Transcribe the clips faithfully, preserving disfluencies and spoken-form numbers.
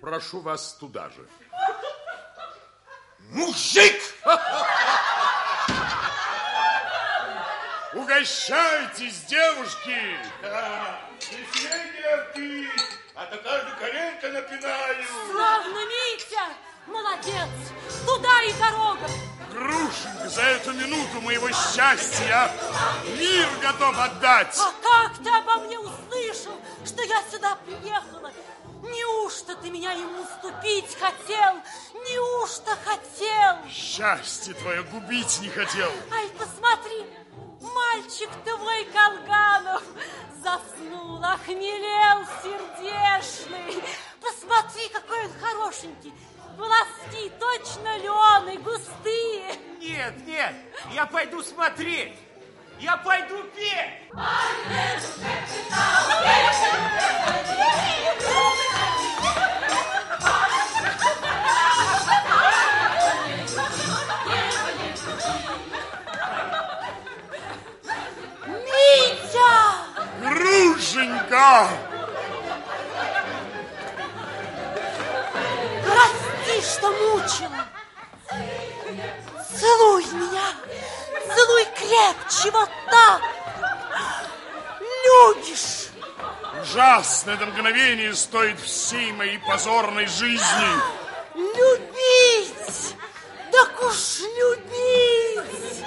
прошу вас туда же. Мужик! Угощайтесь, девушки! Веселье ты, а то каждый коленка напинаю. Славно, Митя! Молодец! Туда и дорога! Грушенька, за эту минуту моего счастья мир готов отдать! А как ты обо мне услышал, что я сюда приехала? Неужто ты меня ему уступить хотел? Неужто хотел? Счастье твое губить не хотел. Ай, посмотри, мальчик твой Колганов заснул, охмелел сердешный. Посмотри, какой он хорошенький. Волоски точно лёны, густые. Нет, нет, я пойду смотреть. Я пойду петь. Митя! Грушенька! Прости, что мучила. Целуй меня. Целуй крепче, вот так. Любишь. Ужасно это мгновение стоит всей моей позорной жизни. Любить. Так уж любить.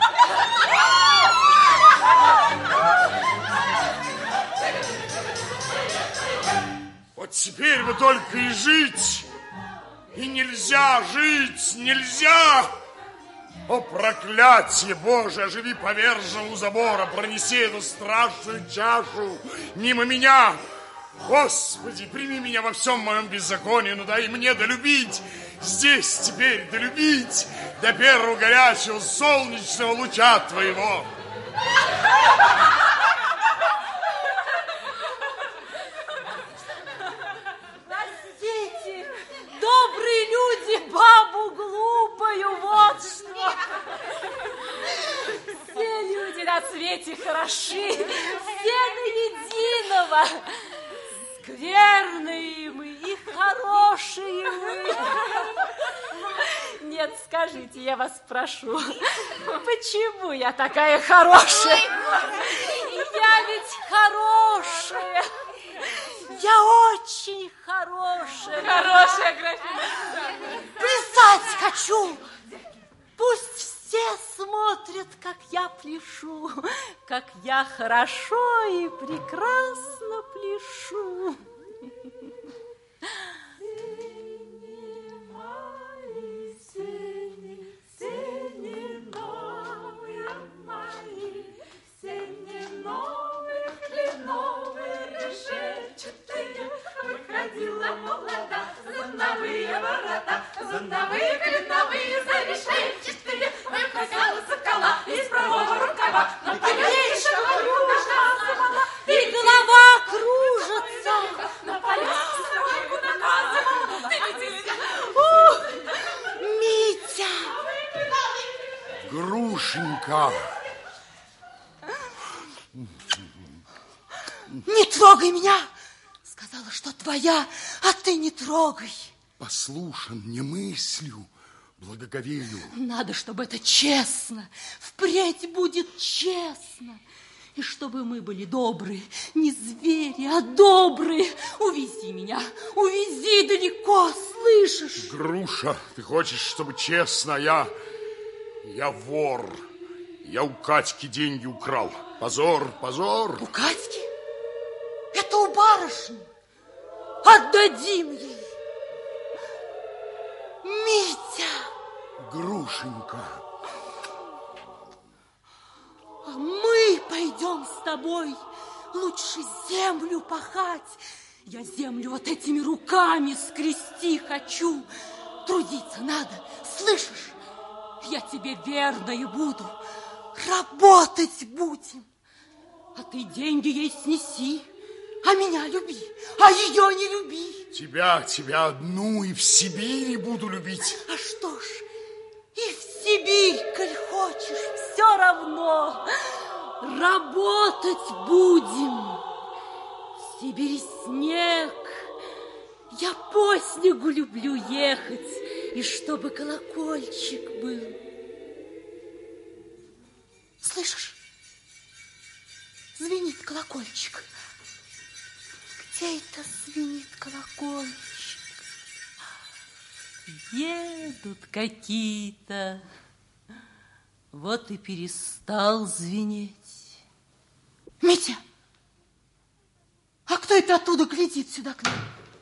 Вот теперь бы только и жить. И нельзя жить, нельзя. О, проклятие Божие, оживи поверженного у забора, пронеси эту страшную чашу мимо меня. Господи, прими меня во всем моем беззаконии, но дай мне долюбить, здесь теперь долюбить до первого горячего солнечного луча твоего. Простите, добрые люди, бабу глупую, вот что. Все люди на свете хороши, все до единого. Скверные мы и хорошие мы. Нет, скажите, я вас прошу, почему я такая хорошая? Я ведь хорошая. Я очень хорошая. Хорошая, графиня. Плясать хочу. Пусть все смотрят, как я пляшу, как я хорошо и прекрасно пляшу. Выходила молода, зонновые ворота, зонновые, кленовые, зарешетчатые, выпускала сокола из правого рукава, на полях шагою наказывала, И голова кружится. на полях собаку наказывала. Ты видите? Ух, Митя! Грушенька! Не трогай меня! Сказала, что твоя, а ты не трогай. Послушан не мыслью, благоговею. Надо, чтобы это честно, впредь будет честно. И чтобы мы были добрые, не звери, а добрые. Увези меня, увези далеко, слышишь? Груша, ты хочешь, чтобы честно, я... Я вор. Я у Катьки деньги украл. Позор, позор. У Катьки? Это у барышни. Отдадим ей. Митя! Грушенька. А мы пойдем с тобой лучше землю пахать. Я землю вот этими руками скрести хочу. Трудиться надо, слышишь? Я тебе верной буду. Работать будем. А ты деньги ей снеси. А меня люби, а ее не люби. Тебя, тебя одну и в Сибири буду любить. А что ж, и в Сибирь, коль хочешь, все равно. Работать будем. В Сибири снег Я по снегу люблю ехать, и чтобы колокольчик был. Слышишь? Звенит колокольчик. Где это звенит колокольчик? Едут какие-то. Вот и перестал звенеть. Митя! А кто это оттуда глядит сюда к нам?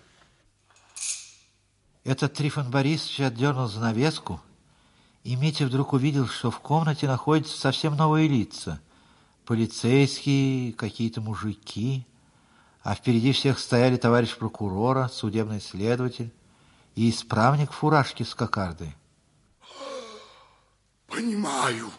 Этот Трифон Борисович отдернул занавеску, и Митя вдруг увидел, что в комнате находятся совсем новые лица. Полицейские, какие-то мужики, а впереди всех стояли товарищ прокурора, судебный следователь и исправник в фуражке с кокардой. Понимаю.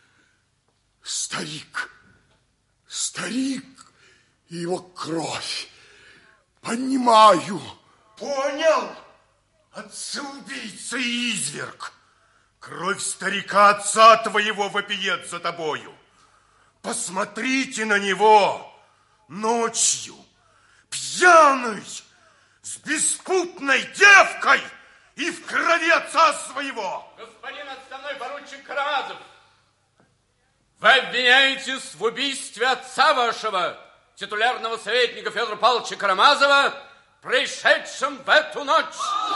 Старик. Старик и его кровь. Понимаю. Понял? Отца-убийца и изверг. Кровь старика отца твоего вопиет за тобою. Посмотрите на него ночью, пьяный, с беспутной девкой и в крови отца своего. Господин отставной поручик Карамазов, вы обвиняетесь в убийстве отца вашего, титулярного советника Федора Павловича Карамазова, пришедшим в эту ночь.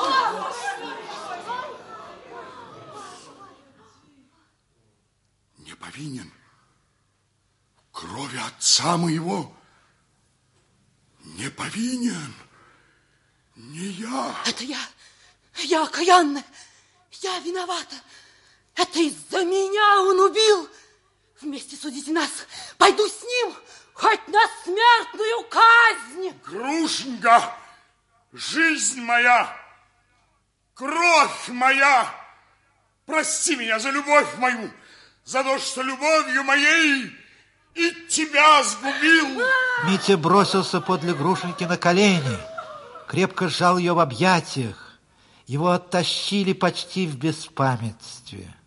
Не повинен. Крови отца моего не повинен. Не я. Это я. Я окаянная. Я виновата. Это из-за меня он убил. Вместе судите нас. Пойду с ним хоть на смертную казнь. Грушенька, жизнь моя, кровь моя, прости меня за любовь мою, за то, что любовью моей и тебя сгубил. Митя бросился подле Грушеньки на колени, крепко сжал ее в объятиях. Его оттащили почти в беспамятстве.